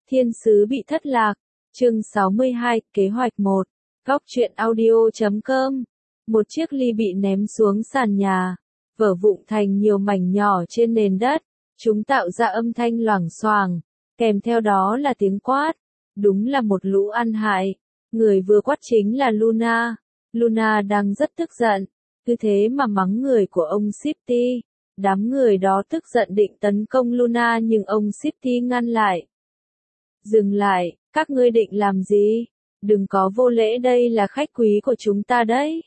Thiên sứ bị thất lạc. Chương 62, kế hoạch 1. Góc truyện audio.com. Một chiếc ly bị ném xuống sàn nhà, vỡ vụn thành nhiều mảnh nhỏ trên nền đất. Chúng tạo ra âm thanh loảng xoảng, kèm theo đó là tiếng quát. Đúng là một lũ ăn hại. Người vừa quát chính là Luna. Luna đang rất tức giận, cứ thế mà mắng người của ông Shifty. Đám người đó tức giận định tấn công Luna nhưng ông Shifty ngăn lại. Dừng lại, các ngươi định làm gì? Đừng có vô lễ, đây là khách quý của chúng ta đấy.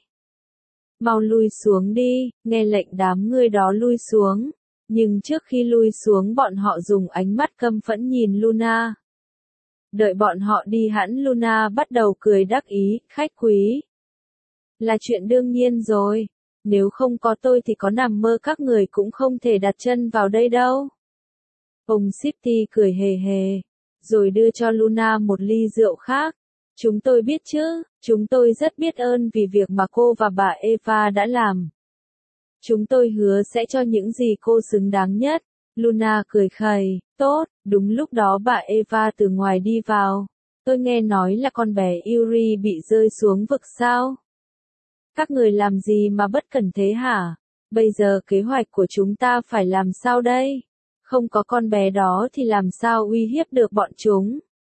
Mau lui xuống đi, nghe lệnh đám người đó lui xuống. Nhưng trước khi lui xuống bọn họ dùng ánh mắt căm phẫn nhìn Luna. Đợi bọn họ đi hẳn Luna bắt đầu cười đắc ý, khách quý. Là chuyện đương nhiên rồi, nếu không có tôi thì có nằm mơ các người cũng không thể đặt chân vào đây đâu. Ông Shifty cười hề hề, rồi đưa cho Luna một ly rượu khác. Chúng tôi biết chứ, chúng tôi rất biết ơn vì việc mà cô và bà Eva đã làm. Chúng tôi hứa sẽ cho những gì cô xứng đáng nhất. Luna cười khẩy, tốt, đúng lúc đó bà Eva từ ngoài đi vào. Tôi nghe nói là con bé Yuri bị rơi xuống vực sao? Các người làm gì mà bất cẩn thế hả? Bây giờ kế hoạch của chúng ta phải làm sao đây? Không có con bé đó thì làm sao uy hiếp được bọn chúng?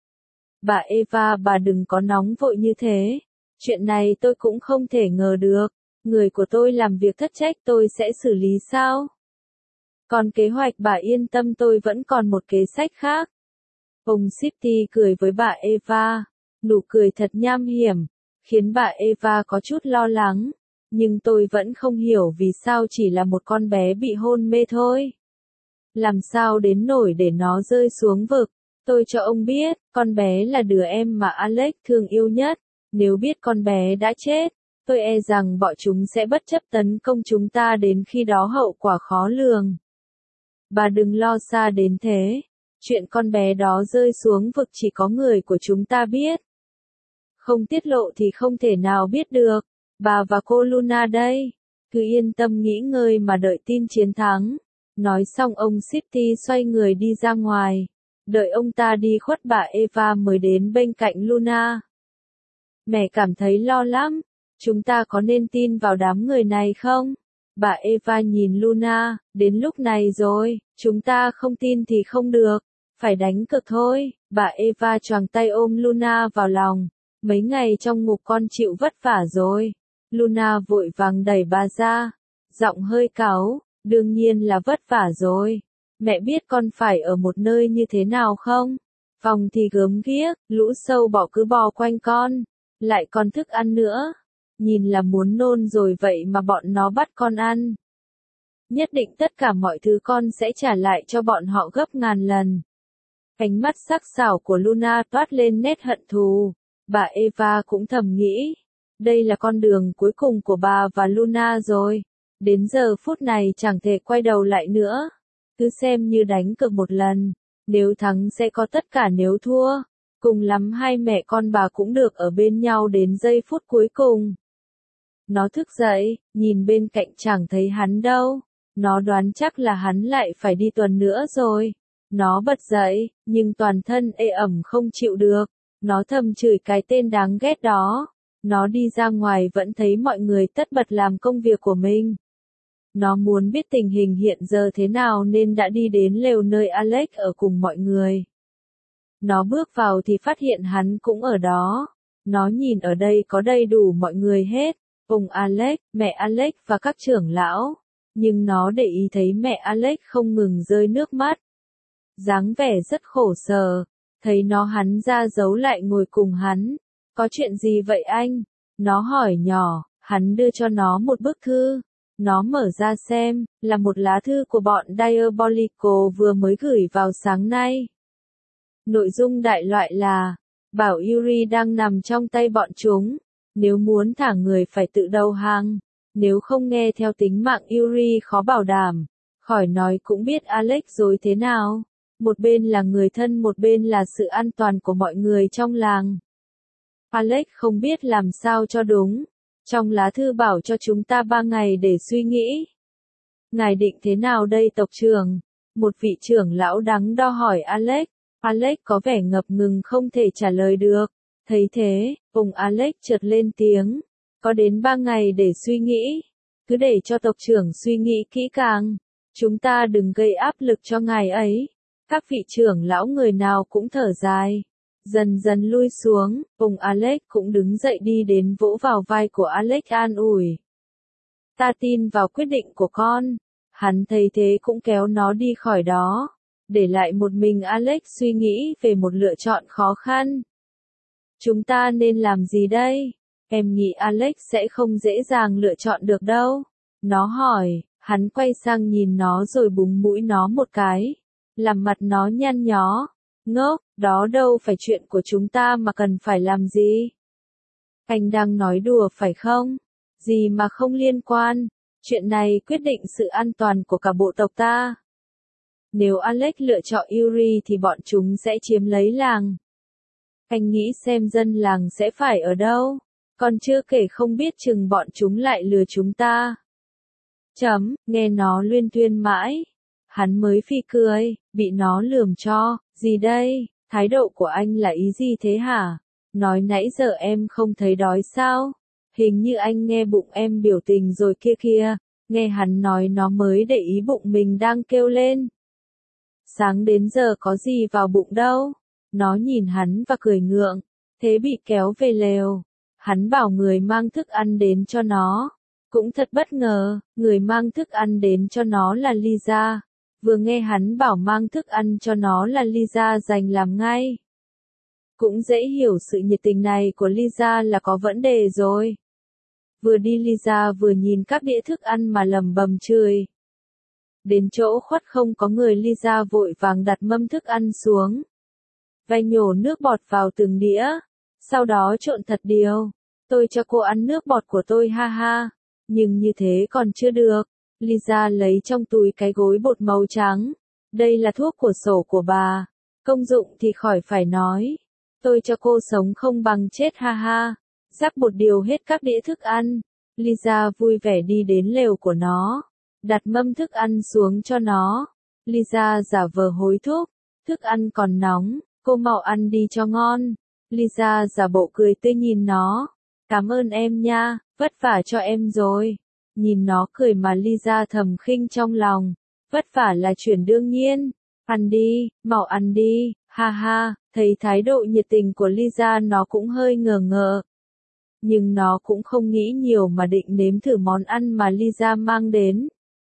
Bà Eva, bà đừng có nóng vội như thế. Chuyện này tôi cũng không thể ngờ được. Người của tôi làm việc thất trách tôi sẽ xử lý sao? Còn kế hoạch bà yên tâm, tôi vẫn còn một kế sách khác. Ông Shifty cười với bà Eva. Nụ cười thật nham hiểm, khiến bà Eva có chút lo lắng. Nhưng tôi vẫn không hiểu vì sao chỉ là một con bé bị hôn mê thôi. Làm sao đến nổi để nó rơi xuống vực? Tôi cho ông biết, con bé là đứa em mà Alex thương yêu nhất. Nếu biết con bé đã chết, tôi e rằng bọn chúng sẽ bất chấp tấn công chúng ta, đến khi đó hậu quả khó lường. Bà đừng lo xa đến thế. Chuyện con bé đó rơi xuống vực chỉ có người của chúng ta biết. Không tiết lộ thì không thể nào biết được. Bà và cô Luna đây. Cứ yên tâm nghỉ ngơi mà đợi tin chiến thắng. Nói xong ông Shifty xoay người đi ra ngoài. Đợi ông ta đi khuất, bà Eva mới đến bên cạnh Luna. Mẹ cảm thấy lo lắm. Chúng ta có nên tin vào đám người này không? Bà Eva nhìn Luna, đến lúc này rồi, chúng ta không tin thì không được. Phải đánh cược thôi. Bà Eva choàng tay ôm Luna vào lòng. Mấy ngày trong ngục con chịu vất vả rồi. Luna vội vàng đẩy bà ra. Giọng hơi cáu, đương nhiên là vất vả rồi. Mẹ biết con phải ở một nơi như thế nào không? Phòng thì gớm ghiếc, lũ sâu bọ cứ bò quanh con. Lại còn thức ăn nữa. Nhìn là muốn nôn rồi vậy mà bọn nó bắt con ăn. Nhất định tất cả mọi thứ con sẽ trả lại cho bọn họ gấp ngàn lần. Ánh mắt sắc sảo của Luna toát lên nét hận thù. Bà Eva cũng thầm nghĩ. Đây là con đường cuối cùng của bà và Luna rồi. Đến giờ phút này chẳng thể quay đầu lại nữa. Cứ xem như đánh cược một lần. Nếu thắng sẽ có tất cả, nếu thua, cùng lắm hai mẹ con bà cũng được ở bên nhau đến giây phút cuối cùng. Nó thức dậy, nhìn bên cạnh chẳng thấy hắn đâu. Nó đoán chắc là hắn lại phải đi tuần nữa rồi. Nó bật dậy, nhưng toàn thân ê ẩm không chịu được. Nó thầm chửi cái tên đáng ghét đó. Nó đi ra ngoài vẫn thấy mọi người tất bật làm công việc của mình. Nó muốn biết tình hình hiện giờ thế nào nên đã đi đến lều nơi Alex ở cùng mọi người. Nó bước vào thì phát hiện hắn cũng ở đó. Nó nhìn ở đây có đầy đủ mọi người hết. Ông Alex, mẹ Alex và các trưởng lão. Nhưng nó để ý thấy mẹ Alex không ngừng rơi nước mắt. Dáng vẻ rất khổ sở. Thấy nó hắn ra giấu lại ngồi cùng hắn. Có chuyện gì vậy anh? Nó hỏi nhỏ. Hắn đưa cho nó một bức thư. Nó mở ra xem, là một lá thư của bọn Diabolical vừa mới gửi vào sáng nay. Nội dung đại loại là, bảo Yuri đang nằm trong tay bọn chúng. Nếu muốn thả người phải tự đầu hàng. Nếu không nghe theo tính mạng Yuri khó bảo đảm. Khỏi nói cũng biết Alex rồi thế nào. Một bên là người thân, một bên là sự an toàn của mọi người trong làng. Alex không biết làm sao cho đúng. Trong lá thư bảo cho chúng ta 3 ngày để suy nghĩ. Ngài định thế nào đây tộc trưởng? Một vị trưởng lão đắn đo hỏi Alex. Alex có vẻ ngập ngừng không thể trả lời được. Thấy thế, Alex chợt lên tiếng. Có đến 3 ngày để suy nghĩ. Cứ để cho tộc trưởng suy nghĩ kỹ càng. Chúng ta đừng gây áp lực cho ngài ấy. Các vị trưởng lão người nào cũng thở dài. Dần dần lui xuống, Alex cũng đứng dậy đi đến vỗ vào vai của Alex an ủi. Ta tin vào quyết định của con. Hắn thấy thế cũng kéo nó đi khỏi đó. Để lại một mình Alex suy nghĩ về một lựa chọn khó khăn. Chúng ta nên làm gì đây? Em nghĩ Alex sẽ không dễ dàng lựa chọn được đâu. Nó hỏi, hắn quay sang nhìn nó rồi búng mũi nó một cái. Làm mặt nó nhăn nhó. Ngốc, đó đâu phải chuyện của chúng ta mà cần phải làm gì? Anh đang nói đùa phải không? Gì mà không liên quan, chuyện này quyết định sự an toàn của cả bộ tộc ta. Nếu Alex lựa chọn Yuri thì bọn chúng sẽ chiếm lấy làng. Anh nghĩ xem dân làng sẽ phải ở đâu, còn chưa kể không biết chừng bọn chúng lại lừa chúng ta. Nghe nó luyên thuyên mãi. Hắn mới phì cười, bị nó lườm cho, gì đây, thái độ của anh là ý gì thế hả? Nói nãy giờ em không thấy đói sao? Hình như anh nghe bụng em biểu tình rồi kia kìa. Nghe hắn nói nó mới để ý bụng mình đang kêu lên. Sáng đến giờ có gì vào bụng đâu. Nó nhìn hắn và cười ngượng. Thế bị kéo về lều. Hắn bảo người mang thức ăn đến cho nó. Cũng thật bất ngờ, người mang thức ăn đến cho nó là Lisa. Vừa nghe hắn bảo mang thức ăn cho nó là Lisa dành làm ngay. Cũng dễ hiểu sự nhiệt tình này của Lisa là có vấn đề rồi. Vừa đi Lisa vừa nhìn các đĩa thức ăn mà lầm bầm chửi. Đến chỗ khuất không có người Lisa vội vàng đặt mâm thức ăn xuống. Và nhổ nước bọt vào từng đĩa. Sau đó trộn thật điều. Tôi cho cô ăn nước bọt của tôi ha ha. Nhưng như thế còn chưa được. Lisa lấy trong túi cái gối bột màu trắng. Đây là thuốc của sổ của bà. Công dụng thì khỏi phải nói. Tôi cho cô sống không bằng chết ha ha. Rắc bột điều hết các đĩa thức ăn. Lisa vui vẻ đi đến lều của nó. Đặt mâm thức ăn xuống cho nó. Lisa giả vờ hối thúc. Thức ăn còn nóng. Cô mau ăn đi cho ngon. Lisa giả bộ cười tươi nhìn nó. Cảm ơn em nha. Vất vả cho em rồi. Nhìn nó cười mà Lisa thầm khinh trong lòng. Vất vả là chuyện đương nhiên. Ăn đi, mau ăn đi, ha ha. Thấy thái độ nhiệt tình của Lisa nó cũng hơi ngờ ngợ. Nhưng nó cũng không nghĩ nhiều mà định nếm thử món ăn mà Lisa mang đến.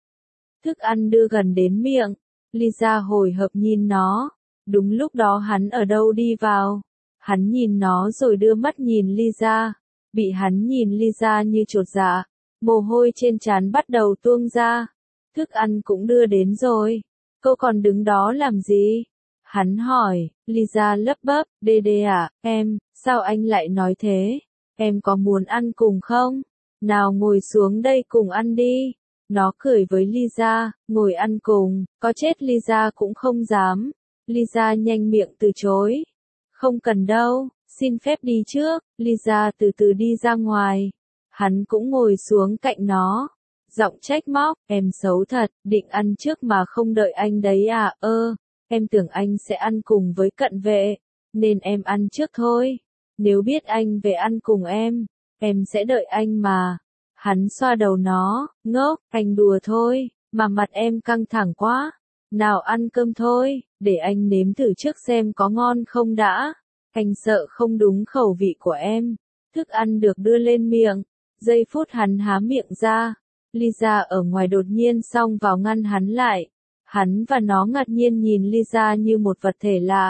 Thức ăn đưa gần đến miệng. Lisa hồi hộp nhìn nó. Đúng lúc đó hắn ở đâu đi vào. Hắn nhìn nó rồi đưa mắt nhìn Lisa. Bị hắn nhìn Lisa như chột dạ. Mồ hôi trên trán bắt đầu tuôn ra. Thức ăn cũng đưa đến rồi. Cô còn đứng đó làm gì? Hắn hỏi. Lisa lấp bấp. Đê à, em, sao anh lại nói thế? Em có muốn ăn cùng không? Nào ngồi xuống đây cùng ăn đi. Nó cười với Lisa, ngồi ăn cùng, có chết Lisa cũng không dám. Lisa nhanh miệng từ chối. Không cần đâu, xin phép đi trước. Lisa từ từ đi ra ngoài. Hắn cũng ngồi xuống cạnh nó. Giọng trách móc, em xấu thật, định ăn trước mà không đợi anh đấy à? Em tưởng anh sẽ ăn cùng với cận vệ, nên em ăn trước thôi. Nếu biết anh về ăn cùng em sẽ đợi anh mà. Hắn xoa đầu nó, ngốc, anh đùa thôi, mà mặt em căng thẳng quá. Nào ăn cơm thôi, để anh nếm thử trước xem có ngon không đã. Anh sợ không đúng khẩu vị của em. Thức ăn được đưa lên miệng. Giây phút hắn há miệng ra. Lisa ở ngoài đột nhiên xông vào ngăn hắn lại. Hắn và nó ngạc nhiên nhìn Lisa như một vật thể lạ.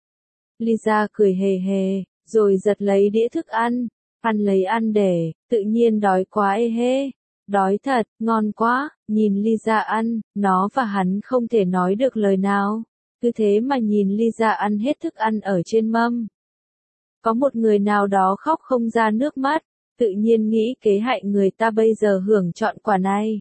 Lisa cười hề hề, rồi giật lấy đĩa thức ăn. Ăn lấy ăn để, tự nhiên đói quá hê. Đói thật, ngon quá, nhìn Lisa ăn, nó và hắn không thể nói được lời nào. Cứ thế mà nhìn Lisa ăn hết thức ăn ở trên mâm. Có một người nào đó khóc không ra nước mắt, tự nhiên nghĩ kế hại người ta bây giờ hưởng trọn quả này.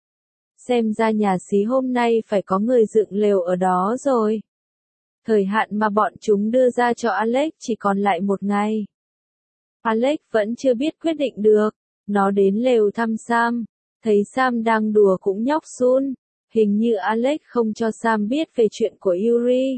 Xem ra nhà xí hôm nay phải có người dựng lều ở đó rồi. Thời hạn mà bọn chúng đưa ra cho Alex chỉ còn lại 1 ngày. Alex vẫn chưa biết quyết định được. Nó đến lều thăm Sam. Thấy Sam đang đùa cũng nhóc Sun. Hình như Alex không cho Sam biết về chuyện của Yuri.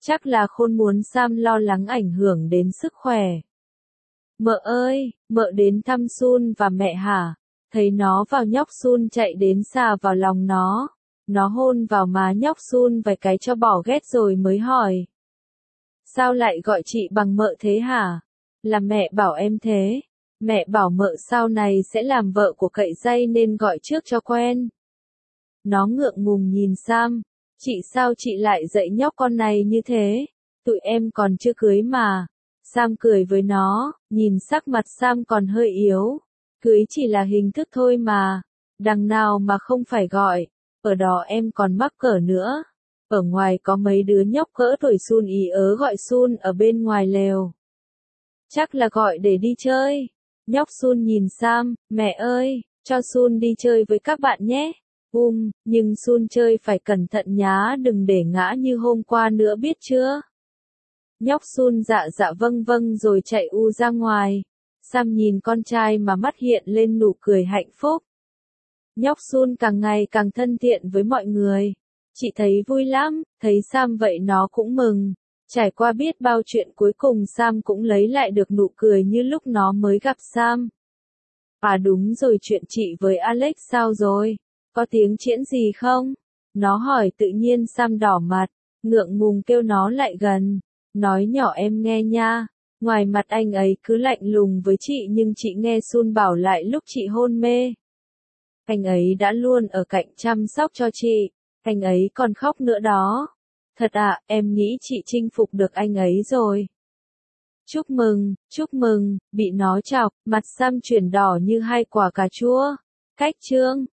Chắc là Khôn muốn Sam lo lắng ảnh hưởng đến sức khỏe. Mợ ơi, mợ đến thăm Sun và mẹ hả? Thấy nó vào nhóc Sun chạy đến xà vào lòng nó. Nó hôn vào má nhóc Sun vài cái cho bỏ ghét rồi mới hỏi. Sao lại gọi chị bằng mợ thế hả? Là mẹ bảo em thế. Mẹ bảo mợ sau này sẽ làm vợ của cậy dây nên gọi trước cho quen. Nó ngượng ngùng nhìn Sam. Chị sao chị lại dạy nhóc con này như thế? Tụi em còn chưa cưới mà. Sam cười với nó, nhìn sắc mặt Sam còn hơi yếu. Cưới chỉ là hình thức thôi mà. Đằng nào mà không phải gọi. Ở đó em còn mắc cỡ nữa. Ở ngoài có mấy đứa nhóc cỡ tuổi Sun ý ớ gọi Sun ở bên ngoài lều. Chắc là gọi để đi chơi. Nhóc Sun nhìn Sam, mẹ ơi, cho Sun đi chơi với các bạn nhé. Nhưng Sun chơi phải cẩn thận nhá, đừng để ngã như hôm qua nữa biết chưa? Nhóc Sun dạ dạ vâng vâng rồi chạy ra ngoài. Sam nhìn con trai mà mắt hiện lên nụ cười hạnh phúc. Nhóc Sun càng ngày càng thân thiện với mọi người. Chị thấy vui lắm, thấy Sam vậy nó cũng mừng. Trải qua biết bao chuyện cuối cùng Sam cũng lấy lại được nụ cười như lúc nó mới gặp Sam. À đúng rồi, chuyện chị với Alex sao rồi? Có tiếng triển gì không? Nó hỏi tự nhiên. Sam đỏ mặt, ngượng ngùng kêu nó lại gần. Nói nhỏ em nghe nha. Ngoài mặt anh ấy cứ lạnh lùng với chị nhưng chị nghe Sun bảo lại lúc chị hôn mê. Anh ấy đã luôn ở cạnh chăm sóc cho chị. Anh ấy còn khóc nữa đó. Thật ạ, em nghĩ chị chinh phục được anh ấy rồi. Chúc mừng, bị nó chọc, mặt Sam chuyển đỏ như hai quả cà chua. Cách chương